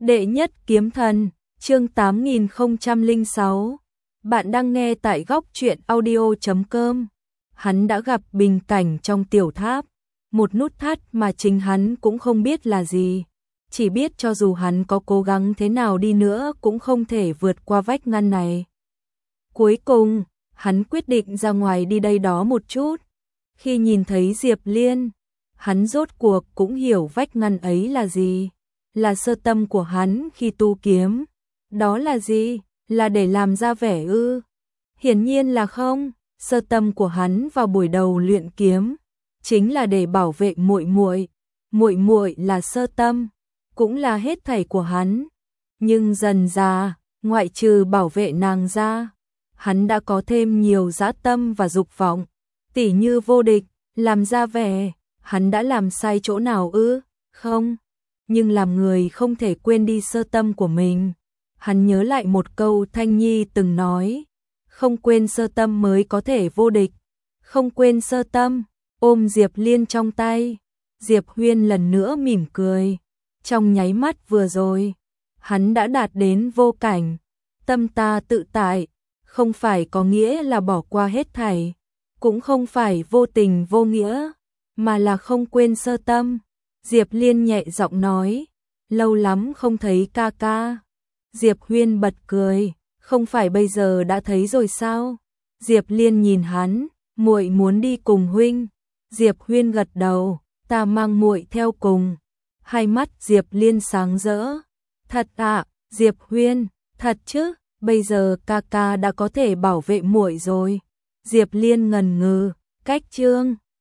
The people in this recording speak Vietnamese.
Đệ nhất kiếm thần, chương 8006. Bạn đang nghe tại góc truyện audio.com. Hắn đã gặp bình cảnh trong tiểu tháp, một nút thắt mà chính hắn cũng không biết là gì. Chỉ biết cho dù hắn có cố gắng thế nào đi nữa cũng không thể vượt qua vách ngăn này. Cuối cùng, hắn quyết định ra ngoài đi đây đó một chút. Khi nhìn thấy Diệp Liên, hắn rốt cuộc cũng hiểu vách ngăn ấy là gì. Là sơ tâm của hắn khi tu kiếm. Đó là gì? Là để làm ra vẻ ư? Hiển nhiên là không. Sơ tâm của hắn vào buổi đầu luyện kiếm chính là để bảo vệ muội muội. Muội muội là sơ tâm, cũng là hết thảy của hắn. Nhưng dần dà, ngoại trừ bảo vệ nàng ra, hắn đã có thêm nhiều dã tâm và dục vọng, tỉ như vô địch, làm ra vẻ. Hắn đã làm sai chỗ nào ư? Không. Nhưng làm người không thể quên đi sơ tâm của mình. Hắn nhớ lại một câu Thanh Nhi từng nói, không quên sơ tâm mới có thể vô địch. Không quên sơ tâm, ôm Diệp Liên trong tay. Diệp Huyên lần nữa mỉm cười. Trong nháy mắt vừa rồi, hắn đã đạt đến vô cảnh. Tâm ta tự tại, không phải có nghĩa là bỏ qua hết thảy, cũng không phải vô tình vô nghĩa, mà là không quên sơ tâm. Diệp Liên nhẹ giọng nói, lâu lắm không thấy ca ca. Diệp Huyên bật cười, không phải bây giờ đã thấy rồi sao? Diệp Liên nhìn hắn, muội muốn đi cùng huynh. Diệp Huyên gật đầu, ta mang muội theo cùng. Hai mắt Diệp Liên sáng rỡ. Thật ạ, Diệp Huyên, thật chứ, bây giờ ca ca đã có thể bảo vệ muội rồi. Diệp Liên ngần ngừ, cách chương